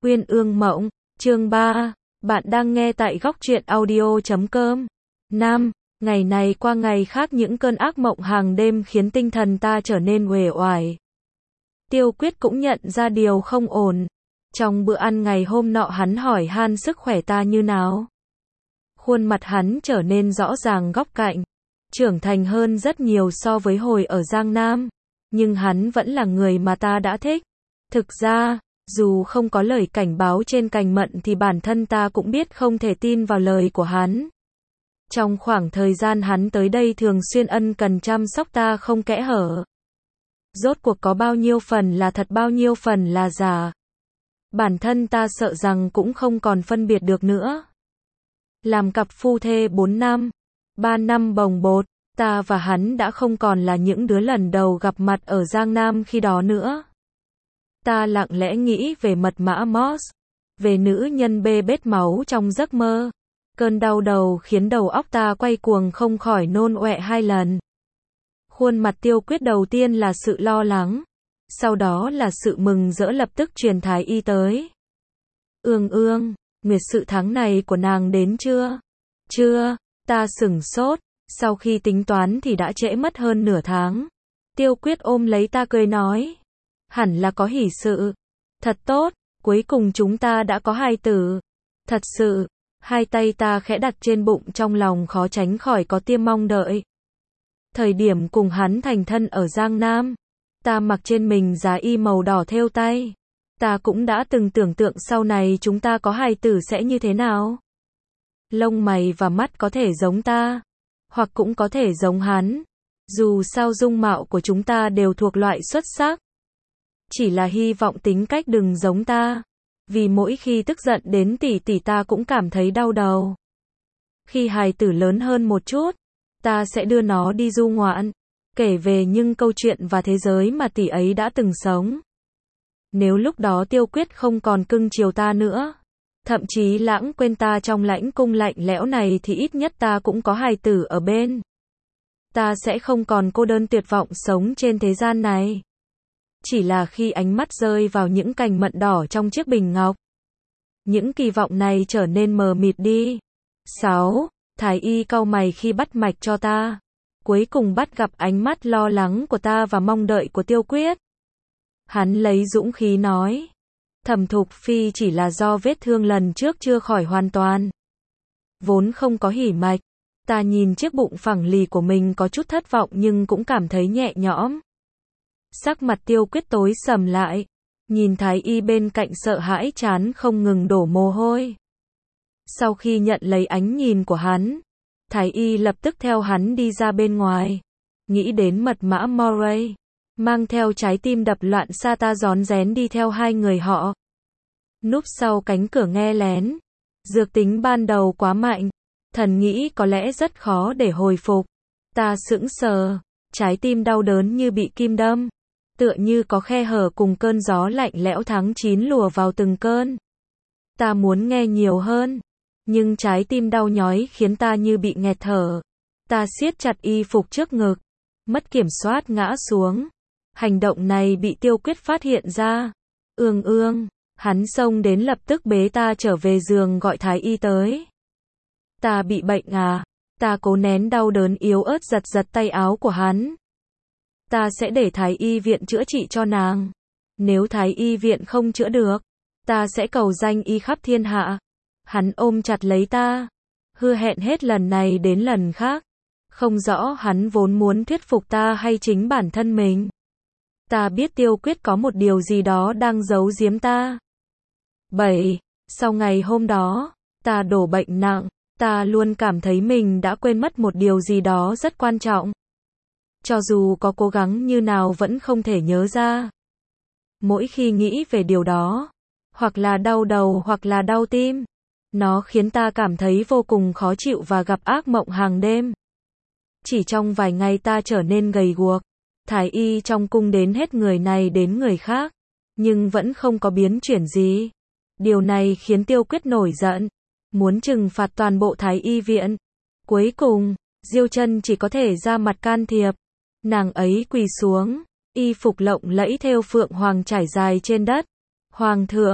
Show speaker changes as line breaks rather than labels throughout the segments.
Uyên ương mộng, chương 3, bạn đang nghe tại góc truyện audio.com. Nam, ngày này qua ngày khác những cơn ác mộng hàng đêm khiến tinh thần ta trở nên uể oải. Tiêu Quyết cũng nhận ra điều không ổn. Trong bữa ăn ngày hôm nọ hắn hỏi han sức khỏe ta như nào. Khuôn mặt hắn trở nên rõ ràng góc cạnh, trưởng thành hơn rất nhiều so với hồi ở Giang Nam. Nhưng hắn vẫn là người mà ta đã thích. Thực ra, dù không có lời cảnh báo trên cành mận thì bản thân ta cũng biết không thể tin vào lời của hắn. Trong khoảng thời gian hắn tới đây thường xuyên ân cần chăm sóc ta không kẽ hở. Rốt cuộc có bao nhiêu phần là thật bao nhiêu phần là giả. Bản thân ta sợ rằng cũng không còn phân biệt được nữa. Làm cặp phu thê 4 năm, 3 năm bồng bột, ta và hắn đã không còn là những đứa lần đầu gặp mặt ở Giang Nam khi đó nữa. Ta lặng lẽ nghĩ về mật mã Moss, về nữ nhân bê bết máu trong giấc mơ. Cơn đau đầu khiến đầu óc ta quay cuồng không khỏi nôn ọe 2 lần. Khuôn mặt Tiêu Quyết đầu tiên là sự lo lắng, sau đó là sự mừng rỡ lập tức truyền thái y tới. Ương, nguyệt sự tháng này của nàng đến chưa? Chưa, ta sửng sốt, sau khi tính toán thì đã trễ mất hơn nửa tháng. Tiêu Quyết ôm lấy ta cười nói. Hẳn là có hỷ sự. Thật tốt, cuối cùng chúng ta đã có hài tử. Thật sự, hai tay ta khẽ đặt trên bụng trong lòng khó tránh khỏi có tia mong đợi. Thời điểm cùng hắn thành thân ở Giang Nam, ta mặc trên mình giá y màu đỏ thêu tay. Ta cũng đã từng tưởng tượng sau này chúng ta có hài tử sẽ như thế nào. Lông mày và mắt có thể giống ta, hoặc cũng có thể giống hắn. Dù sao dung mạo của chúng ta đều thuộc loại xuất sắc. Chỉ là hy vọng tính cách đừng giống ta. Vì mỗi khi tức giận đến tỷ tỷ ta cũng cảm thấy đau đầu. Khi hài tử lớn hơn một chút, ta sẽ đưa nó đi du ngoạn, kể về những câu chuyện và thế giới mà tỷ ấy đã từng sống. Nếu lúc đó Tiêu Quyết không còn cưng chiều ta nữa, thậm chí lãng quên ta trong lãnh cung lạnh lẽo này thì ít nhất ta cũng có hài tử ở bên. Ta sẽ không còn cô đơn tuyệt vọng sống trên thế gian này. Chỉ là khi ánh mắt rơi vào những cành mận đỏ trong chiếc bình ngọc, những kỳ vọng này trở nên mờ mịt đi. 6. Thái y cau mày khi bắt mạch cho ta. Cuối cùng bắt gặp ánh mắt lo lắng của ta và mong đợi của Tiêu Quyết. Hắn lấy dũng khí nói. Thẩm Thục Phi chỉ là do vết thương lần trước chưa khỏi hoàn toàn. Vốn không có hỉ mạch. Ta nhìn chiếc bụng phẳng lì của mình có chút thất vọng nhưng cũng cảm thấy nhẹ nhõm. Sắc mặt Tiêu Quyết tối sầm lại. Nhìn thái y bên cạnh sợ hãi chán không ngừng đổ mồ hôi. Sau khi nhận lấy ánh nhìn của hắn, thái y lập tức theo hắn đi ra bên ngoài. Nghĩ đến mật mã Moray, mang theo trái tim đập loạn xa ta rón rén đi theo hai người họ. Núp sau cánh cửa nghe lén. Dược tính ban đầu quá mạnh. Thần nghĩ có lẽ rất khó để hồi phục. Ta sững sờ, trái tim đau đớn như bị kim đâm. Tựa như có khe hở cùng cơn gió lạnh lẽo tháng 9 lùa vào từng cơn. Ta muốn nghe nhiều hơn. Nhưng trái tim đau nhói khiến ta như bị nghẹt thở. Ta siết chặt y phục trước ngực. Mất kiểm soát ngã xuống. Hành động này bị Tiêu Quyết phát hiện ra. Ương, hắn xông đến lập tức bế ta trở về giường gọi thái y tới. Ta bị bệnh à? Ta cố nén đau đớn yếu ớt giật tay áo của hắn. Ta sẽ để thái y viện chữa trị cho nàng. Nếu thái y viện không chữa được, ta sẽ cầu danh y khắp thiên hạ. Hắn ôm chặt lấy ta, hứa hẹn hết lần này đến lần khác. Không rõ hắn vốn muốn thuyết phục ta hay chính bản thân mình. Ta biết Tiêu Quyết có một điều gì đó đang giấu giếm ta. 7. Sau ngày hôm đó, ta đổ bệnh nặng. Ta luôn cảm thấy mình đã quên mất một điều gì đó rất quan trọng. Cho dù có cố gắng như nào vẫn không thể nhớ ra. Mỗi khi nghĩ về điều đó, hoặc là đau đầu hoặc là đau tim, nó khiến ta cảm thấy vô cùng khó chịu và gặp ác mộng hàng đêm. Chỉ trong vài ngày ta trở nên gầy guộc. Thái y trong cung đến hết người này đến người khác, nhưng vẫn không có biến chuyển gì. Điều này khiến Tiêu Quyết nổi giận, muốn trừng phạt toàn bộ thái y viện. Cuối cùng, Diêu Chân chỉ có thể ra mặt can thiệp. Nàng ấy quỳ xuống, y phục lộng lẫy thêu phượng hoàng trải dài trên đất. Hoàng thượng,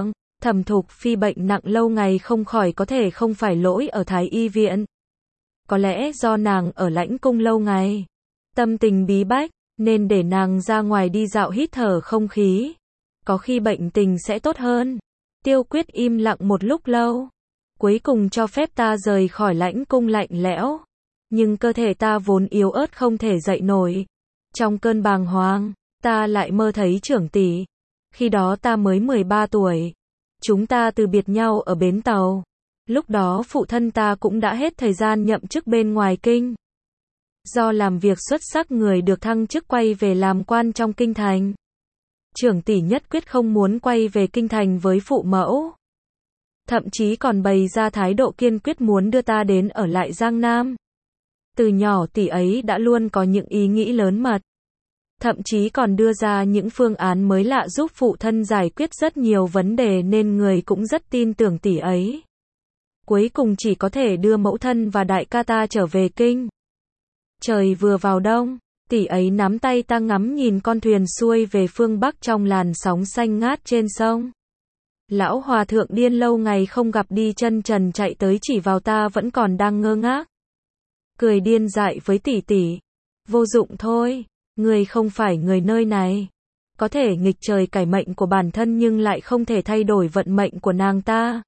Thẩm Thục Phi bệnh nặng lâu ngày không khỏi có thể không phải lỗi ở Thái Y viện. Có lẽ do nàng ở lãnh cung lâu ngày, tâm tình bí bách, nên để nàng ra ngoài đi dạo hít thở không khí. Có khi bệnh tình sẽ tốt hơn. Tiêu Quyết im lặng một lúc lâu, cuối cùng cho phép ta rời khỏi lãnh cung lạnh lẽo. Nhưng cơ thể ta vốn yếu ớt không thể dậy nổi. Trong cơn bàng hoàng, ta lại mơ thấy trưởng tỷ. Khi đó ta mới 13 tuổi. Chúng ta từ biệt nhau ở bến tàu. Lúc đó phụ thân ta cũng đã hết thời gian nhậm chức bên ngoài kinh. Do làm việc xuất sắc người được thăng chức quay về làm quan trong kinh thành. Trưởng tỷ nhất quyết không muốn quay về kinh thành với phụ mẫu. Thậm chí còn bày ra thái độ kiên quyết muốn đưa ta đến ở lại Giang Nam. Từ nhỏ tỷ ấy đã luôn có những ý nghĩ lớn mật. Thậm chí còn đưa ra những phương án mới lạ giúp phụ thân giải quyết rất nhiều vấn đề nên người cũng rất tin tưởng tỷ ấy. Cuối cùng chỉ có thể đưa mẫu thân và đại ca ta trở về kinh. Trời vừa vào đông, tỷ ấy nắm tay ta ngắm nhìn con thuyền xuôi về phương Bắc trong làn sóng xanh ngát trên sông. Lão hòa thượng điên lâu ngày không gặp đi chân trần chạy tới chỉ vào ta vẫn còn đang ngơ ngác. Cười điên dại với tỷ tỷ. Vô dụng thôi, người không phải người nơi này. Có thể nghịch trời cải mệnh của bản thân nhưng lại không thể thay đổi vận mệnh của nàng ta.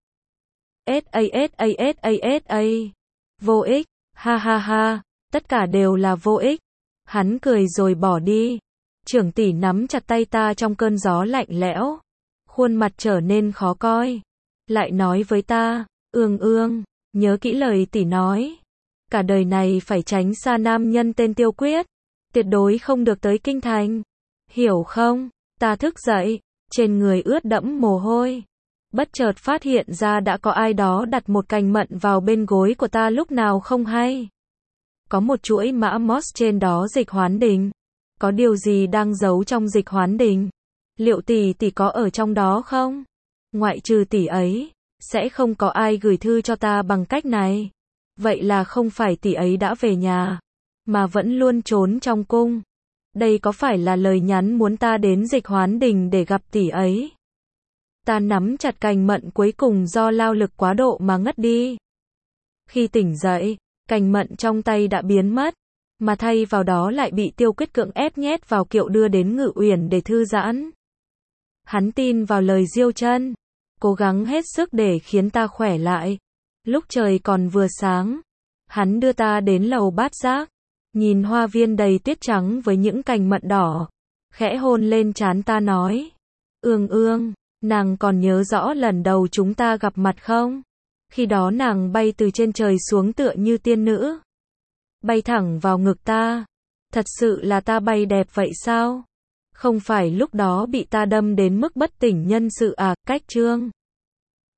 S.A. Vô ích, ha ha ha, tất cả đều là vô ích. Hắn cười rồi bỏ đi. Trưởng tỷ nắm chặt tay ta trong cơn gió lạnh lẽo. Khuôn mặt trở nên khó coi. Lại nói với ta, Ương, nhớ kỹ lời tỷ nói. Cả đời này phải tránh xa nam nhân tên Tiêu Quyết. Tuyệt đối không được tới kinh thành. Hiểu không? Ta thức dậy, trên người ướt đẫm mồ hôi. Bất chợt phát hiện ra đã có ai đó đặt một cành mận vào bên gối của ta lúc nào không hay. Có một chuỗi mã Morse trên đó dịch hoán đình. Có điều gì đang giấu trong dịch hoán đình? Liệu tỷ có ở trong đó không? Ngoại trừ tỷ ấy, sẽ không có ai gửi thư cho ta bằng cách này. Vậy là không phải tỷ ấy đã về nhà, mà vẫn luôn trốn trong cung. Đây có phải là lời nhắn muốn ta đến dịch hoán đình để gặp tỷ ấy? Ta nắm chặt cành mận cuối cùng do lao lực quá độ mà ngất đi. Khi tỉnh dậy, cành mận trong tay đã biến mất, mà thay vào đó lại bị Tiêu Quyết cưỡng ép nhét vào kiệu đưa đến Ngự Uyển để thư giãn. Hắn tin vào lời Diêu Chân, cố gắng hết sức để khiến ta khỏe lại. Lúc trời còn vừa sáng, hắn đưa ta đến lầu bát giác, nhìn hoa viên đầy tuyết trắng với những cành mận đỏ, khẽ hôn lên trán ta nói, Ương, nàng còn nhớ rõ lần đầu chúng ta gặp mặt không? Khi đó nàng bay từ trên trời xuống tựa như tiên nữ, bay thẳng vào ngực ta. Thật sự là ta bay đẹp vậy sao? Không phải lúc đó bị ta đâm đến mức bất tỉnh nhân sự à? Cách chương